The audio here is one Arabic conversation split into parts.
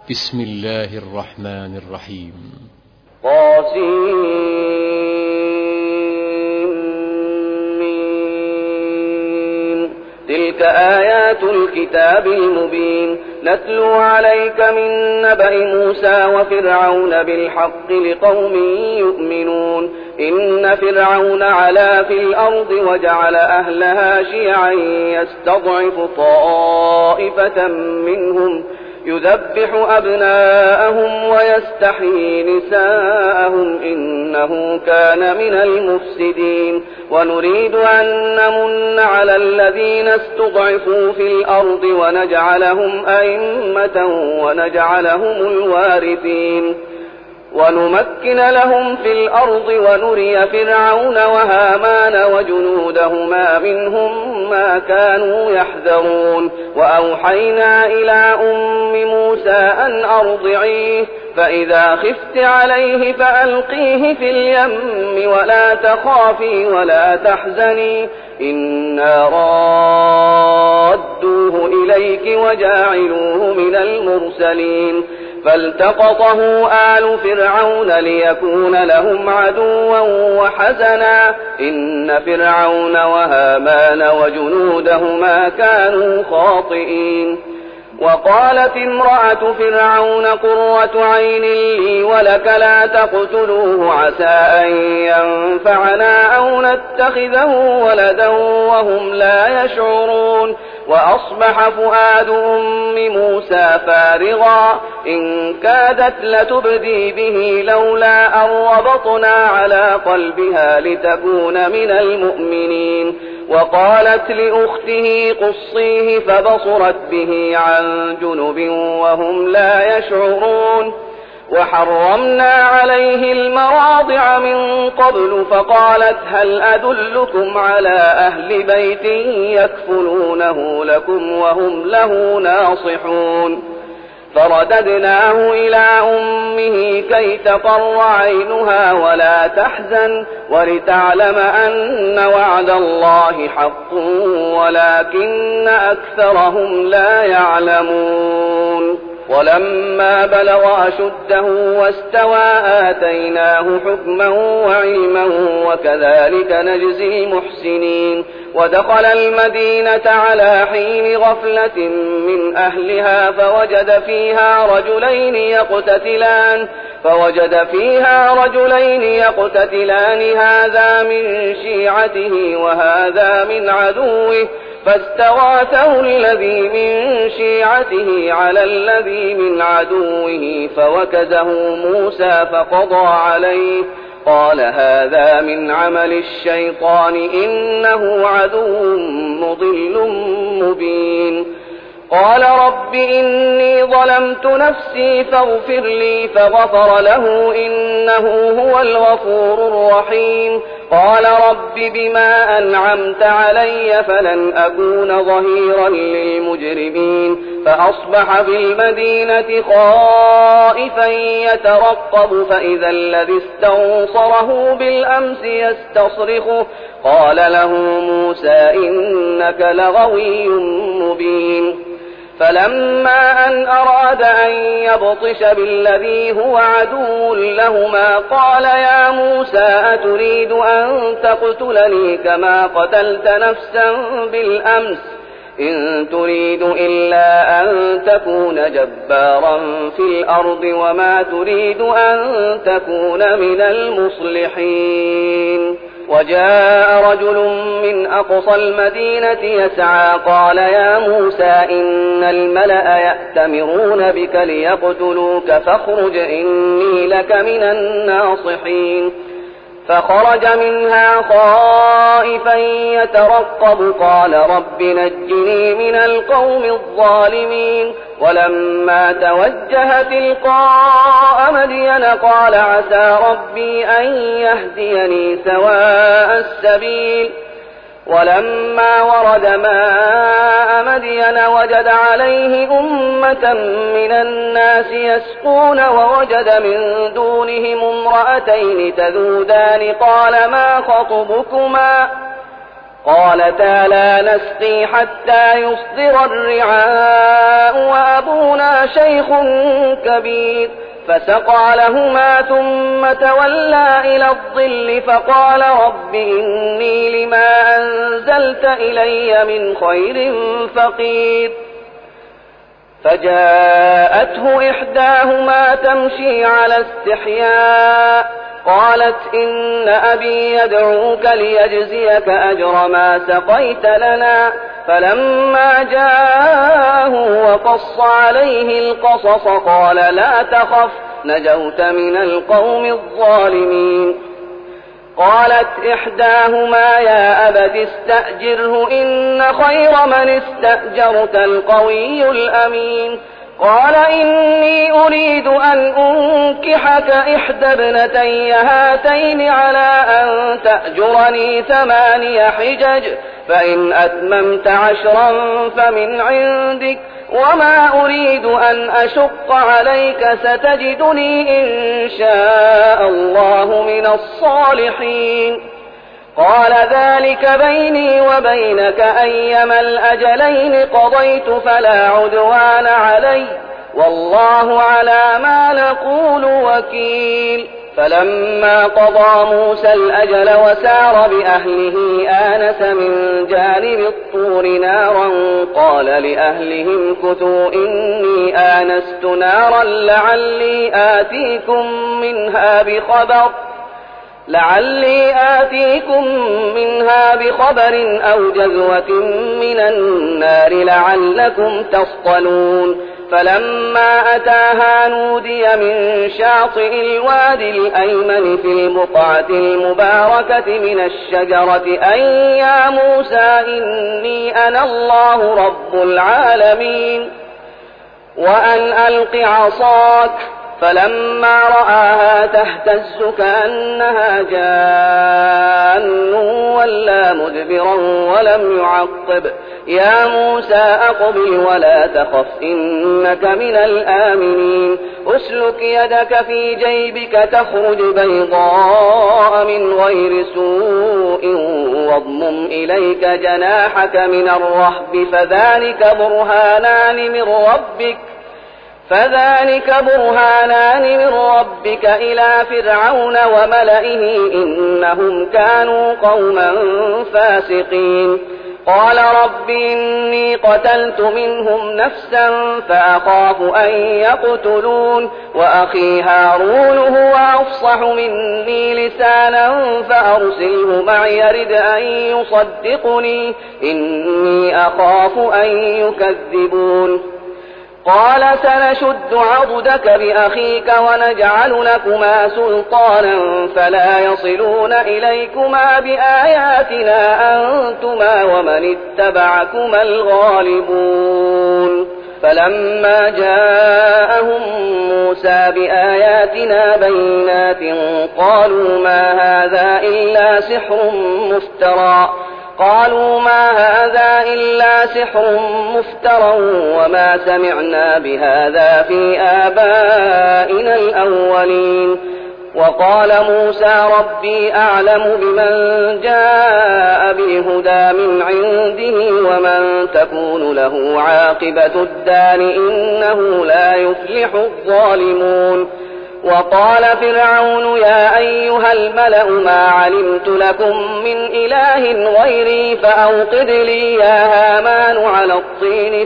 بسم الله الرحمن الرحيم. طاسين. تلك آيات الكتاب المبين نتلو عليك من نبأ موسى وفرعون بالحق لقوم يؤمنون. إن فرعون علا في الأرض وجعل أهلها شيعا يستضعف طائفة منهم يذبح أبناءهم ويستحيي نساءهم إنه كان من المفسدين. ونريد أن نمن على الذين استضعفوا في الأرض ونجعلهم أئمة ونجعلهم الوارثين ونمكن لهم في الأرض ونري فرعون وهامان وجنودهما منهم ما كانوا يحذرون. وأوحينا إلى أم موسى أن أرضعيه فإذا خفت عليه فألقيه في اليم ولا تخافي ولا تحزني إنا رادوه إليك وجاعلوه من المرسلين. فالتقطه آل فرعون ليكون لهم عدوا وحزنا إن فرعون وهامان وجنودهما كانوا خاطئين. وقالت امرأة فرعون قرة عين لي ولك لا تقتلوه عسى أن ينفعنا أو نتخذه ولدا وهم لا يشعرون. وأصبح فؤاد أم موسى فارغا إن كادت لتبدي به لولا أن ربطنا على قلبها لتكون من المؤمنين. وقالت لأخته قصيه فبصرت به عن جنب وهم لا يشعرون. وحرمنا عليه المراضع من قبل فقالت هل أدلكم على أهل بيت يكفلونه لكم وهم له ناصحون. فرددناه إلى أمه كي تقر عينها ولا تحزن ولتعلم أن وعد الله حق ولكن أكثرهم لا يعلمون. ولما بلغ أشده واستوى آتيناه حكما وعلما وكذلك نجزي المحسنين. ودخل المدينة على حين غفلة من أهلها فوجد فيها رجلين يقتتلان هذا من شيعته وهذا من عدوه فاستغاثه الذي من شيعته على الذي من عدوه فوكزه موسى فقضى عليه قال هذا من عمل الشيطان إنه عدو مضل مبين. قال رب إني ظلمت نفسي فاغفر لي فغفر له إنه هو الغفور الرحيم. قال رب بما أنعمت علي فلن أكون ظهيرا للمجرمين. فأصبح بالمدينة خائفا يترقب فإذا الذي استنصره بالأمس يستصرخه قال له موسى إنك لغوي مبين. فلما أن أراد أن يبطش بالذي هو عدو لهما قال يا موسى أتريد أن تقتلني كما قتلت نفسا بالأمس إن تريد إلا أن تكون جبارا في الأرض وما تريد أن تكون من المصلحين. وجاء رجل من أقصى المدينة يسعى قال يا موسى إن الملأ يأتمرون بك ليقتلوك فاخرج إني لك من الناصحين. فخرج منها خائفا يترقب قال رب نجني من القوم الظالمين. ولما توجه تلقاء مدين قال عسى ربي أن يهديني سواء السبيل. ولما ورد ماء مدين وجد عليه أمة من الناس يسقون ووجد من دونهم امرأتين تذودان قال ما خطبكما قالتا لا نسقي حتى يصدر الرعاء وأبونا شيخ كبير فسقى لهما ثم تولى إلى الظل فقال رب إني لما أنزلت إلي من خير فقير فجاءته إحداهما تمشي على استحياء قالت إن أبي يدعوك ليجزيك أجر ما سقيت لنا فلما جاءه وقص عليه القصص قال لا تخف نجوت من القوم الظالمين قالت إحداهما يا أبت استأجره إن خير من استأجرت القوي الأمين قال إني أريد أن أنكحك إحدى ابنتي هاتين على أن تأجرني 8 حجج فإن أتممت 10 فمن عندك وما أريد أن أشق عليك ستجدني إن شاء الله من الصالحين قال ذلك بيني وبينك أيما الأجلين قضيت فلا عدوان علي والله على ما نقول وكيل فلما قضى موسى الأجل وسار بأهله آنس من جانب الطور نارا قال لأهلهم كثوا إني آنست نارا لعلي آتيكم منها بخبر أو جذوة من النار لعلكم تصطلون فلما أتاها نودي من شاطئ الوادي الأيمن في البقعة المباركة من الشجرة أن يا موسى إني أنا الله رب العالمين وأن ألق عصاك فلما رآها تهتز كأنها جان ولا مدبرا ولم يعقب يا موسى أقبل ولا تخف إنك من الآمنين أسلك يدك في جيبك تخرج بيضاء من غير سوء واضمم إليك جناحك من الرهب فذلك برهانان من ربك إلى فرعون وملئه إنهم كانوا قوما فاسقين قال رب إني قتلت منهم نفسا فأخاف أن يقتلون وأخي هارون هو أفصح مني لسانا فأرسله معي يرد أن يصدقني إني أخاف أن يكذبون قال سنشد عضدك بأخيك ونجعل لكما سلطانا فلا يصلون إليكما بآياتنا أنتما ومن اتبعكما الغالبون فلما جاءهم موسى بآياتنا بينات قالوا ما هذا إلا سحر مفترى وما سمعنا بهذا في آبائنا الأولين وقال موسى ربي أعلم بمن جاء بالهدى من عنده ومن تكون له عاقبة الدار إنه لا يفلح الظالمون وقال فرعون يا أيها الملأ ما علمت لكم من إله غيري فأوقد لي يا هامان على الطين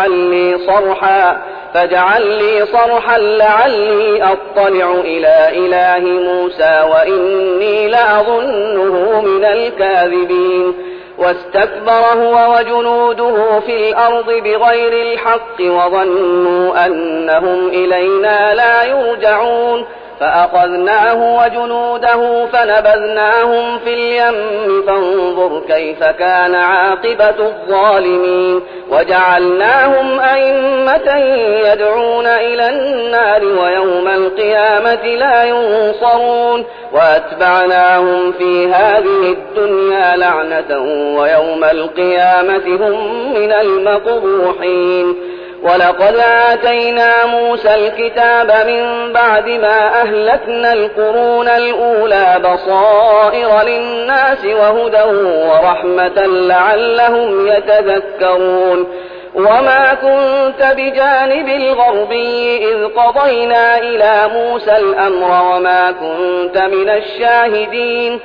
فاجعل لي صرحا لعلي أطلع إلى إله موسى وإني لأظنه من الكاذبين واستكبر هو وجنوده في الأرض بغير الحق وظنوا أنهم إلينا لا يرجعون فأخذناه وجنوده فنبذناهم في اليم فانظر كيف كان عاقبة الظالمين وجعلناهم أئمة يدعون إلى النار ويوم القيامة لا ينصرون وأتبعناهم في هذه الدنيا لعنة ويوم القيامة هم من المقبوحين ولقد آتينا موسى الكتاب من بعد ما أهلكنا القرون الأولى بصائر للناس وهدى ورحمة لعلهم يتذكرون وما كنت بجانب الغربي إذ قضينا إلى موسى الأمر وما كنت من الشاهدين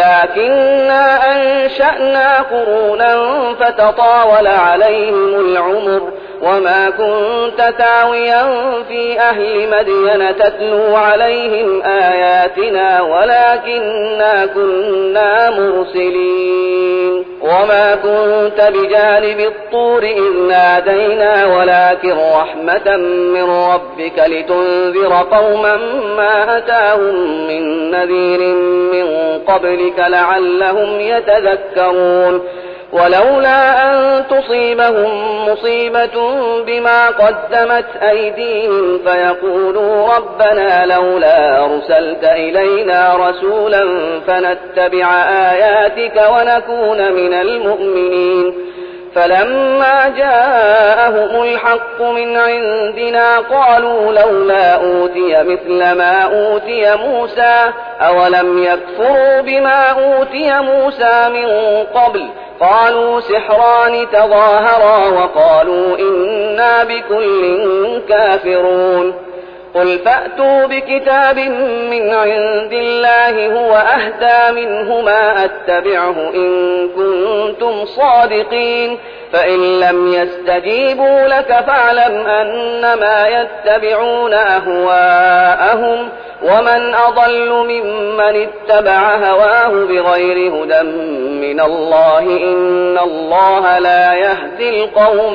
ولكننا أنشأنا قرونا فتطاول عليهم العمر وما كنت تاويا في أهل مدين تتلو عليهم آياتنا ولكننا كنا مرسلين وما كنت بجانب الطور إذ نادينا ولكن رحمة من ربك لتنذر قوما ما أتاهم من نذير من قبلك لعلهم يتذكرون ولولا أن تصيبهم مصيبة بما قدمت أيديهم فيقولوا ربنا لولا أرسلت إلينا رسولا فنتبع آياتك ونكون من المؤمنين فلما جاءهم الحق من عندنا قالوا لولا أوتي مثل ما أوتي موسى أولم يكفروا بما أوتي موسى من قبل قالوا سحران تظاهرا وقالوا إنا بكل كافرون قل فأتوا بكتاب من عند الله هو أهدى منهما أتبعه إن كنتم صادقين فإن لم يستجيبوا لك فاعلم أنما يتبعون أهواءهم ومن أضل ممن اتبع هواه بغير هدى من الله إن الله لا يهدي القوم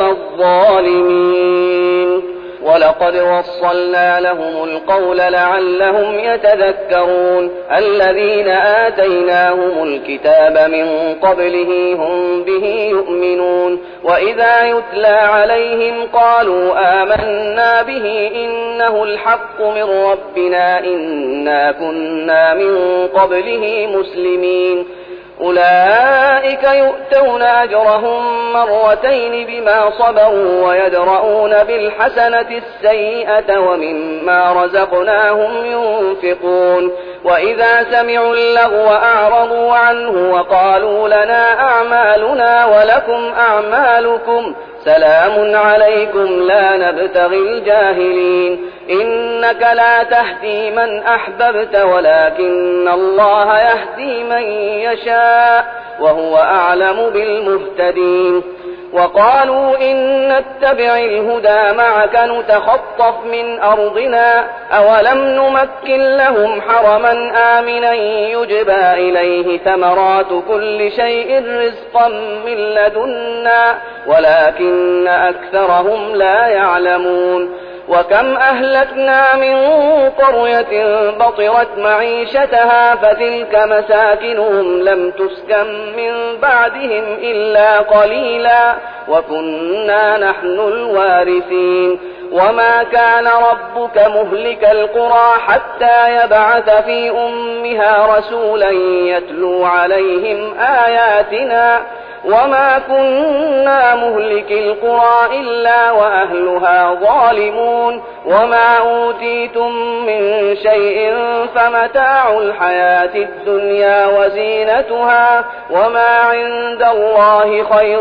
الظالمين ولقد وصلنا لهم القول لعلهم يتذكرون الذين آتيناهم الكتاب من قبله هم به يؤمنون وإذا يتلى عليهم قالوا آمنا به إنه الحق من ربنا إنا كنا من قبله مسلمين أولئك يؤتون أجرهم مرتين بما صبروا ويدرؤون بالحسنة السيئة ومما رزقناهم ينفقون وإذا سمعوا اللغو أعرضوا عنه وقالوا لنا أعمالنا ولكم أعمالكم سلام عليكم لا نبتغي الجاهلين إنك لا تهدي من أحببت ولكن الله يهدي من يشاء وهو أعلم بالمهتدين وقالوا إن نتبع الهدى معك نتخطف من أرضنا أولم نمكن لهم حرما آمنا يجبى إليه ثمرات كل شيء رزقا من لدنا ولكن أكثرهم لا يعلمون وكم أهلكنا من قرية بطرت معيشتها فتلك مساكنهم لم تسكن من بعدهم إلا قليلا وكنا نحن الوارثين وما كان ربك مهلك القرى حتى يبعث في أمها رسولا يتلو عليهم آياتنا وما كنا مهلك القرى إلا وأهلها ظالمون وما أوتيتم من شيء فمتاع الحياة الدنيا وزينتها وما عند الله خير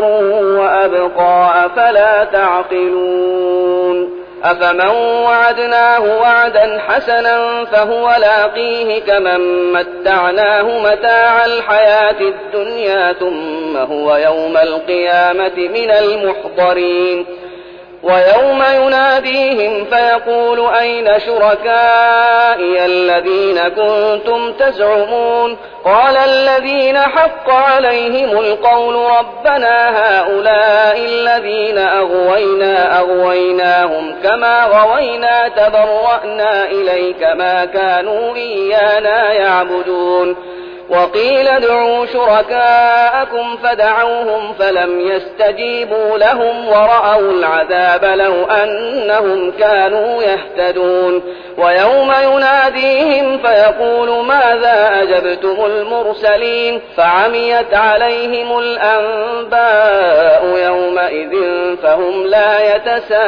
وأبقى أفلا تعقلون أفمن وعدناه وعدا حسنا فهو لاقيه كمن متعناه متاع الحياة الدنيا ثم هو يوم القيامة من المحضرين ويوم يناديهم فيقول أين شركائي الذين كنتم تزعمون قال الذين حق عليهم القول ربنا هؤلاء الذين أغويناهم كما غوينا تبرأنا إليك ما كانوا إيانا يعبدون وقيل ادعوا شركاءكم فدعوهم فلم يستجيبوا لهم ورأوا العذاب لو أنهم كانوا يهتدون ويوم يناديهم فيقول ماذا أجبتم المرسلين فعميت عليهم الأنباء يومئذ فهم لا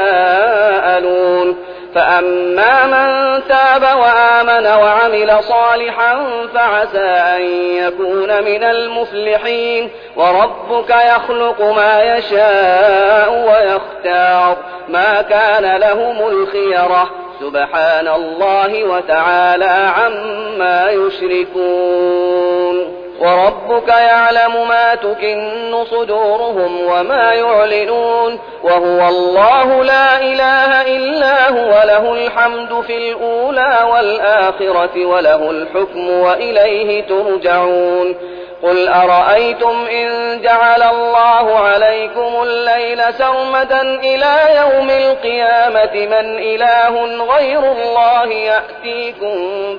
يتساءلون فأما من تاب وآمن وعمل صالحا فعسى أن يكون من المفلحين وربك يخلق ما يشاء ويختار ما كان لهم الخيرة سبحان الله وتعالى عما يشركون وربك يعلم ما تكن صدورهم وما يعلنون وهو الله لا إله إلا هو له الحمد في الأولى والآخرة وله الحكم وإليه ترجعون قل أرأيتم إن جعل الله عليكم الليل سرمدا إلى يوم القيامة من إله غير الله يأتيكم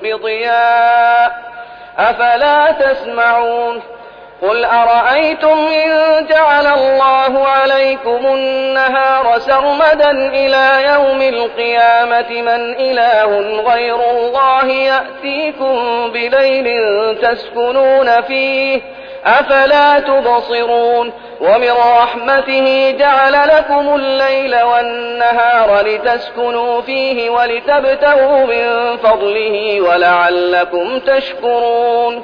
بضياء أفلا تسمعون قل أرأيتم إن جعل الله عليكم النهار سرمدا إلى يوم القيامة من إله غير الله يأتيكم بليل تسكنون فيه أفلا تبصرون ومن رحمته جعل لكم الليل والنهار لتسكنوا فيه ولتبتغوا من فضله ولعلكم تشكرون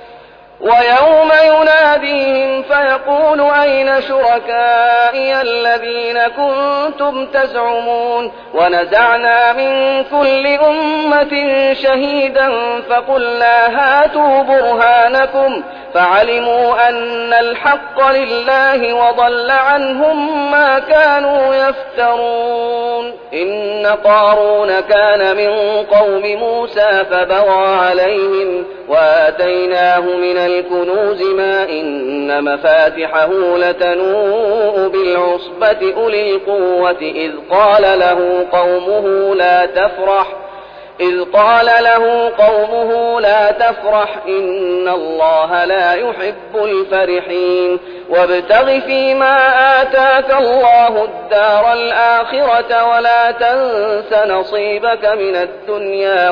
ويوم يناديهم فيقول أين شركائي الذين كنتم تزعمون ونزعنا من كل أمة شهيدا فقلنا هاتوا برهانكم فعلموا أن الحق لله وضل عنهم ما كانوا يفترون إن قارون كان من قوم موسى فبغى عليهم وآتيناه من الكنوز ما إن مفاتحه لتنوء بالعصبة أولي القوة إذ قال له قومه لا تفرح إن الله لا يحب الفرحين وابتغ فيما آتاك الله الدار الآخرة ولا تنس نصيبك من الدنيا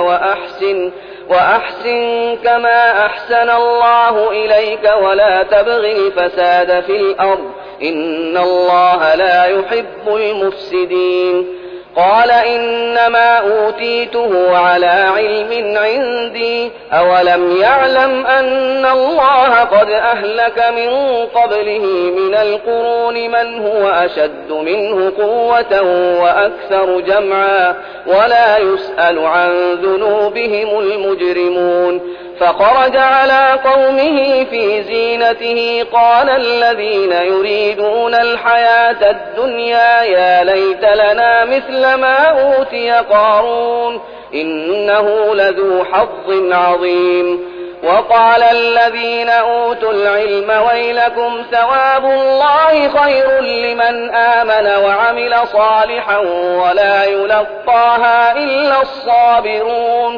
وأحسن كما أحسن الله إليك ولا تبغ الفساد في الأرض إن الله لا يحب المفسدين قال إنما أوتيته على علم عندي أولم يعلم أن الله قد أهلك من قبله من القرون من هو أشد منه قوة وأكثر جمعا ولا يسأل عن ذنوبهم المجرمون فخرج على قومه في زينته قال الذين يريدون الحياة الدنيا يا ليت لنا مثل ما أوتي قارون إنه لذو حظ عظيم وقال الذين أوتوا العلم ويلكم ثواب الله خير لمن آمن وعمل صالحا ولا يلقاها إلا الصابرون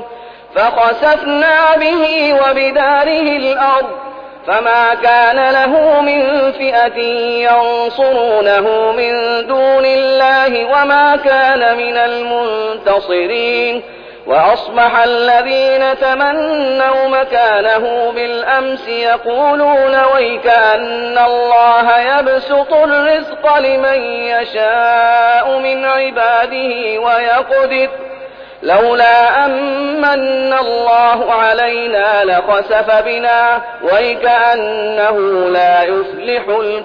فخسفنا به وبداره الأرض فما كان له من فئة ينصرونه من دون الله وما كان من المنتصرين وأصبح الذين تمنوا مكانه بالأمس يقولون ويكأن الله يبسط الرزق لمن يشاء من عباده ويقدر لولا أمن الله علينا لخسف بنا ويكأنه لا يفلح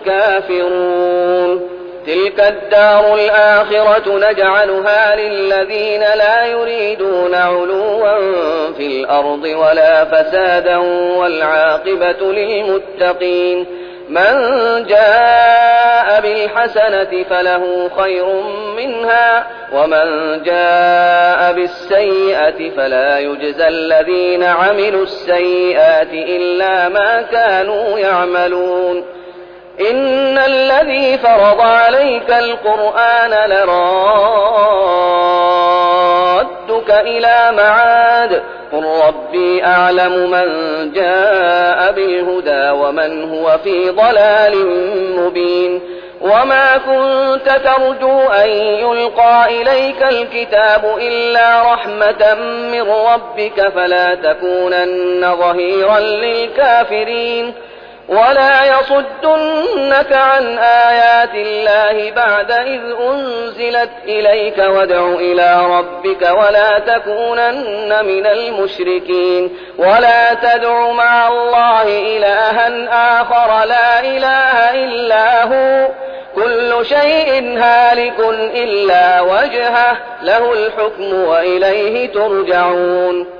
الكافرون تلك الدار الآخرة نجعلها للذين لا يريدون علوا في الأرض ولا فسادا والعاقبة للمتقين من جاء بالحسنة فله خير منها ومن جاء بالسيئة فلا يجزى الذين عملوا السيئات إلا ما كانوا يعملون إن الذي فرض عليك القرآن لرادك ربك إلى معاد قل ربي أعلم من جاء بالهدى ومن هو في ضلال مبين وما كنت ترجو أن يلقى إليك الكتاب إلا رحمة من ربك فلا تكونن ظهيرا للكافرين ولا يصدنك عن آيات الله بعد إذ أنزلت إليك وادع إلى ربك ولا تكونن من المشركين ولا تدع مع الله إلها آخر لا إله إلا هو كل شيء هالك إلا وجهه له الحكم وإليه ترجعون